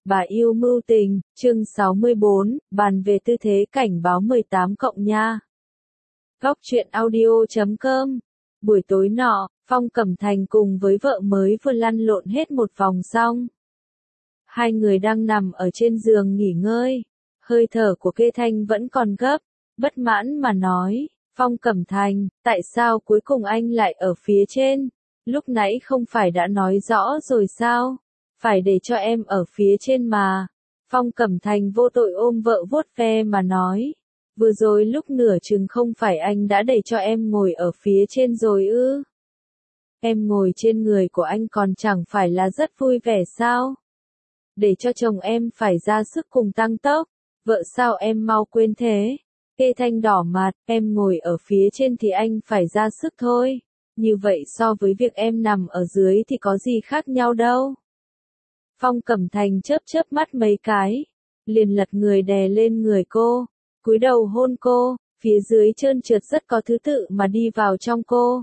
Bà yêu mưu tình, chương 64, bàn về tư thế cảnh báo 18 cộng nha. Góc truyện audio.com. Buổi tối nọ, Phong Cẩm Thành cùng với vợ mới vừa lăn lộn hết một vòng xong. Hai người đang nằm ở trên giường nghỉ ngơi. Hơi thở của Kê Thanh vẫn còn gấp, bất mãn mà nói, Phong Cẩm Thành, tại sao cuối cùng anh lại ở phía trên? Lúc nãy không phải đã nói rõ rồi sao? Phải để cho em ở phía trên mà. Phong Cẩm Thành vô tội ôm vợ vuốt ve mà nói. Vừa rồi lúc nửa chừng không phải anh đã để cho em ngồi ở phía trên rồi ư? Em ngồi trên người của anh còn chẳng phải là rất vui vẻ sao? Để cho chồng em phải ra sức cùng tăng tốc. Vợ sao em mau quên thế? Kê Thanh đỏ mặt, em ngồi ở phía trên thì anh phải ra sức thôi. Như vậy so với việc em nằm ở dưới thì có gì khác nhau đâu. Phong Cẩm Thành chớp chớp mắt mấy cái, liền lật người đè lên người cô, cúi đầu hôn cô, phía dưới trơn trượt rất có thứ tự mà đi vào trong cô.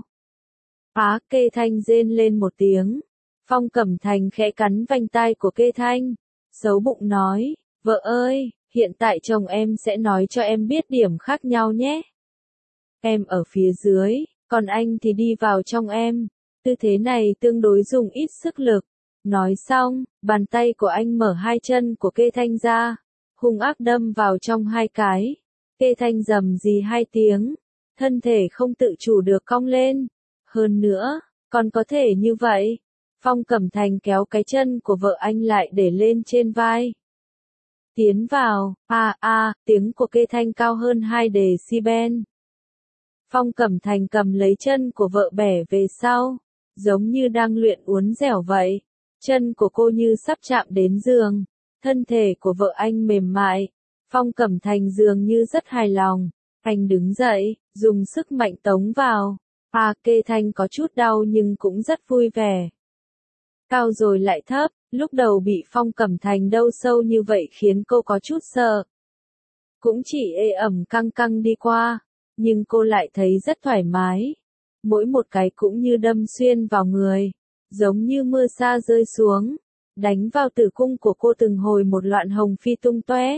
Kê Thanh rên lên một tiếng. Phong Cẩm Thành khẽ cắn vành tai của Kê Thanh, xấu bụng nói, vợ ơi, hiện tại chồng em sẽ nói cho em biết điểm khác nhau nhé. Em ở phía dưới, còn anh thì đi vào trong em, tư thế này tương đối dùng ít sức lực. Nói xong, bàn tay của anh mở hai chân của Kê Thanh ra, hung ác đâm vào trong hai cái. Kê Thanh rầm rì hai tiếng, thân thể không tự chủ được cong lên. Hơn nữa, còn có thể như vậy. Phong Cẩm Thành kéo cái chân của vợ anh lại để lên trên vai. Tiến vào, tiếng của Kê Thanh cao hơn 2 decibel. Phong Cẩm Thành cầm lấy chân của vợ bẻ về sau, giống như đang luyện uốn dẻo vậy. Chân của cô như sắp chạm đến giường, thân thể của vợ anh mềm mại. Phong Cẩm Thành dường như rất hài lòng, anh đứng dậy, dùng sức mạnh tống vào. Kê Thanh có chút đau nhưng cũng rất vui vẻ. Cao rồi lại thấp, lúc đầu bị Phong Cẩm Thành đâu sâu như vậy khiến cô có chút sợ. Cũng chỉ ê ẩm căng căng đi qua, nhưng cô lại thấy rất thoải mái. Mỗi một cái cũng như đâm xuyên vào người, giống như mưa sa rơi xuống, đánh vào tử cung của cô từng hồi một loạn hồng phi tung tóe.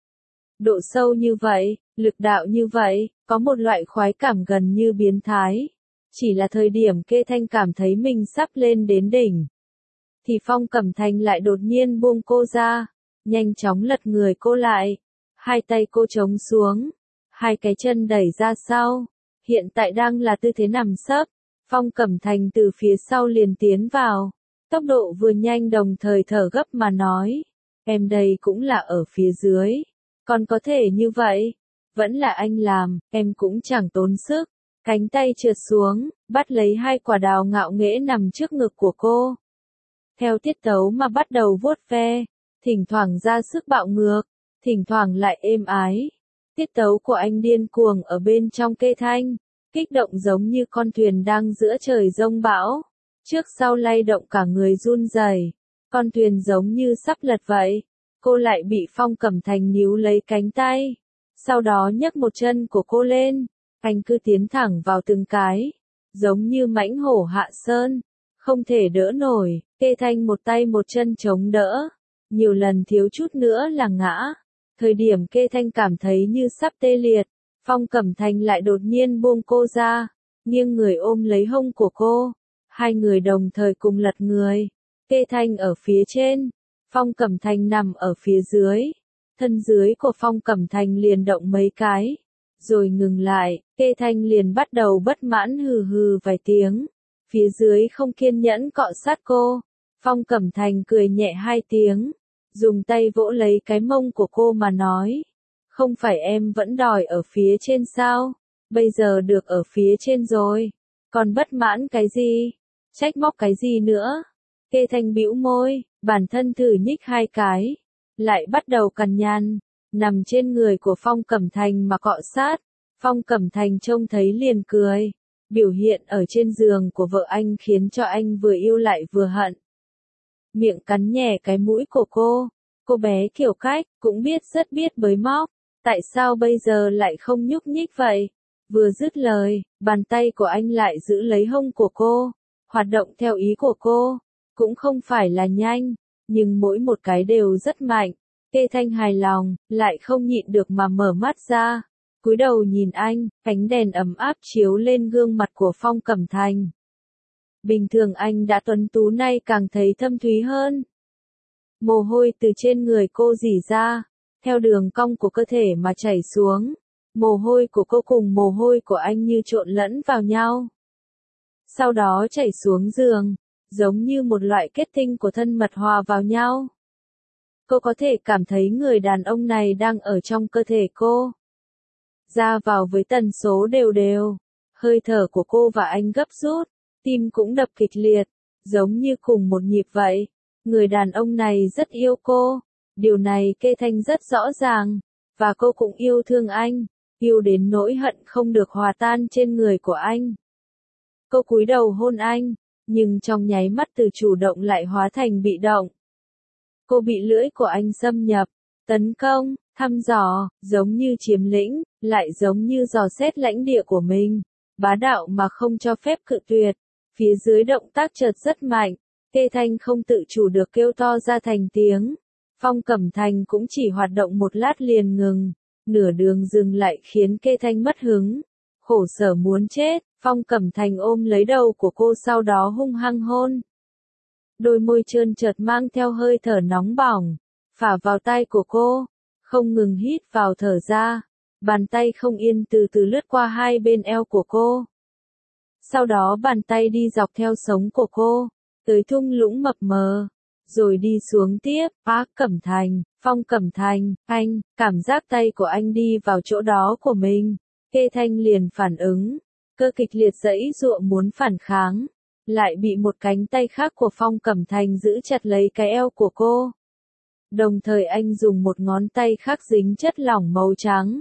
Độ sâu như vậy, lực đạo như vậy, có một loại khoái cảm gần như biến thái. Chỉ là thời điểm Kê Thanh cảm thấy mình sắp lên đến đỉnh, thì Phong Cẩm Thành lại đột nhiên buông cô ra, nhanh chóng lật người cô lại, hai tay cô chống xuống, hai cái chân đẩy ra sau, hiện tại đang là tư thế nằm sấp. Phong Cẩm Thành từ phía sau liền tiến vào, tốc độ vừa nhanh đồng thời thở gấp mà nói, em đây cũng là ở phía dưới, còn có thể như vậy, vẫn là anh làm, em cũng chẳng tốn sức. Cánh tay trượt xuống, bắt lấy hai quả đào ngạo nghễ nằm trước ngực của cô. Theo tiết tấu mà bắt đầu vuốt ve, thỉnh thoảng ra sức bạo ngược, thỉnh thoảng lại êm ái. Tiết tấu của anh điên cuồng ở bên trong Kê Thanh, kích động giống như con thuyền đang giữa trời giông bão, trước sau lay động cả người run rẩy. Con thuyền giống như sắp lật vậy. Cô lại bị Phong Cẩm Thành níu lấy cánh tay, sau đó nhấc một chân của cô lên. Anh cứ tiến thẳng vào từng cái, giống như mãnh hổ hạ sơn, không thể đỡ nổi. Kê Thanh một tay một chân chống đỡ, nhiều lần thiếu chút nữa là ngã. Thời điểm Kê Thanh cảm thấy như sắp tê liệt, Phong Cẩm Thành lại đột nhiên buông cô ra, nghiêng người ôm lấy hông của cô. Hai người đồng thời cùng lật người. Kê Thanh ở phía trên, Phong Cẩm Thành nằm ở phía dưới. Thân dưới của Phong Cẩm Thành liền động mấy cái, rồi ngừng lại. Kê Thanh liền bắt đầu bất mãn hừ hừ vài tiếng. Phía dưới không kiên nhẫn cọ sát cô. Phong Cẩm Thành cười nhẹ hai tiếng, dùng tay vỗ lấy cái mông của cô mà nói, không phải em vẫn đòi ở phía trên sao? Bây giờ được ở phía trên rồi, còn bất mãn cái gì? Trách móc cái gì nữa? Kê Thanh bĩu môi, bản thân thử nhích hai cái, lại bắt đầu cằn nhằn, nằm trên người của Phong Cẩm Thành mà cọ sát. Phong Cẩm Thành trông thấy liền cười. Biểu hiện ở trên giường của vợ anh khiến cho anh vừa yêu lại vừa hận. Miệng cắn nhẹ cái mũi của cô bé kiểu cách, cũng biết rất biết bới móc, tại sao bây giờ lại không nhúc nhích vậy? Vừa dứt lời, bàn tay của anh lại giữ lấy hông của cô, hoạt động theo ý của cô, cũng không phải là nhanh, nhưng mỗi một cái đều rất mạnh. Kê Thanh hài lòng, lại không nhịn được mà mở mắt ra, cúi đầu nhìn anh, ánh đèn ấm áp chiếu lên gương mặt của Phong Cẩm Thành. Bình thường anh đã tuấn tú nay càng thấy thâm thúy hơn. Mồ hôi từ trên người cô rỉ ra, theo đường cong của cơ thể mà chảy xuống. Mồ hôi của cô cùng mồ hôi của anh như trộn lẫn vào nhau. Sau đó chảy xuống giường, giống như một loại kết tinh của thân mật hòa vào nhau. Cô có thể cảm thấy người đàn ông này đang ở trong cơ thể cô. Ra vào với tần số đều đều, hơi thở của cô và anh gấp rút, tim cũng đập kịch liệt, giống như cùng một nhịp vậy. Người đàn ông này rất yêu cô, điều này Kê Thanh rất rõ ràng, và cô cũng yêu thương anh, yêu đến nỗi hận không được hòa tan trên người của anh. Cô cúi đầu hôn anh, nhưng trong nháy mắt từ chủ động lại hóa thành bị động. Cô bị lưỡi của anh xâm nhập, tấn công, thăm dò, giống như chiếm lĩnh, lại giống như dò xét lãnh địa của mình, bá đạo mà không cho phép cự tuyệt. Phía dưới động tác chợt rất mạnh, Kê Thanh không tự chủ được kêu to ra thành tiếng. Phong Cẩm Thành cũng chỉ hoạt động một lát liền ngừng, nửa đường dừng lại khiến Kê Thanh mất hứng. Khổ sở muốn chết, Phong Cẩm Thành ôm lấy đầu của cô sau đó hung hăng hôn. Đôi môi trơn trượt mang theo hơi thở nóng bỏng, phả vào tai của cô, không ngừng hít vào thở ra, bàn tay không yên từ từ lướt qua hai bên eo của cô. Sau đó bàn tay đi dọc theo sống của cô, tới thung lũng mập mờ, rồi đi xuống tiếp. Cẩm Thành, Phong Cẩm Thành, anh, cảm giác tay của anh đi vào chỗ đó của mình. Kê Thanh liền phản ứng, cơ kịch liệt giãy giụa muốn phản kháng, lại bị một cánh tay khác của Phong Cẩm Thành giữ chặt lấy cái eo của cô. Đồng thời anh dùng một ngón tay khác dính chất lỏng màu trắng.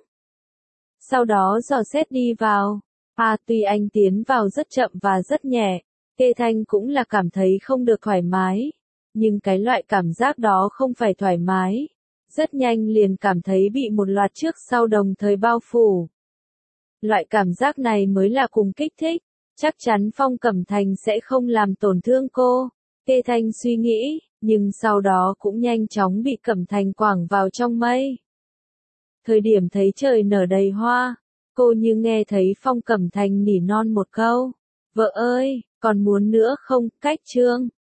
Sau đó dò xét đi vào. Tuy anh tiến vào rất chậm và rất nhẹ, Kê Thanh cũng là cảm thấy không được thoải mái. Nhưng cái loại cảm giác đó không phải thoải mái. Rất nhanh liền cảm thấy bị một loạt trước sau đồng thời bao phủ. Loại cảm giác này mới là cùng kích thích. Chắc chắn Phong Cẩm Thành sẽ không làm tổn thương cô. Kê Thanh suy nghĩ, nhưng sau đó cũng nhanh chóng bị Cẩm Thành quẳng vào trong mây. Thời điểm thấy trời nở đầy hoa, cô như nghe thấy Phong Cẩm Thành nỉ non một câu. Vợ ơi, còn muốn nữa không? Cách chương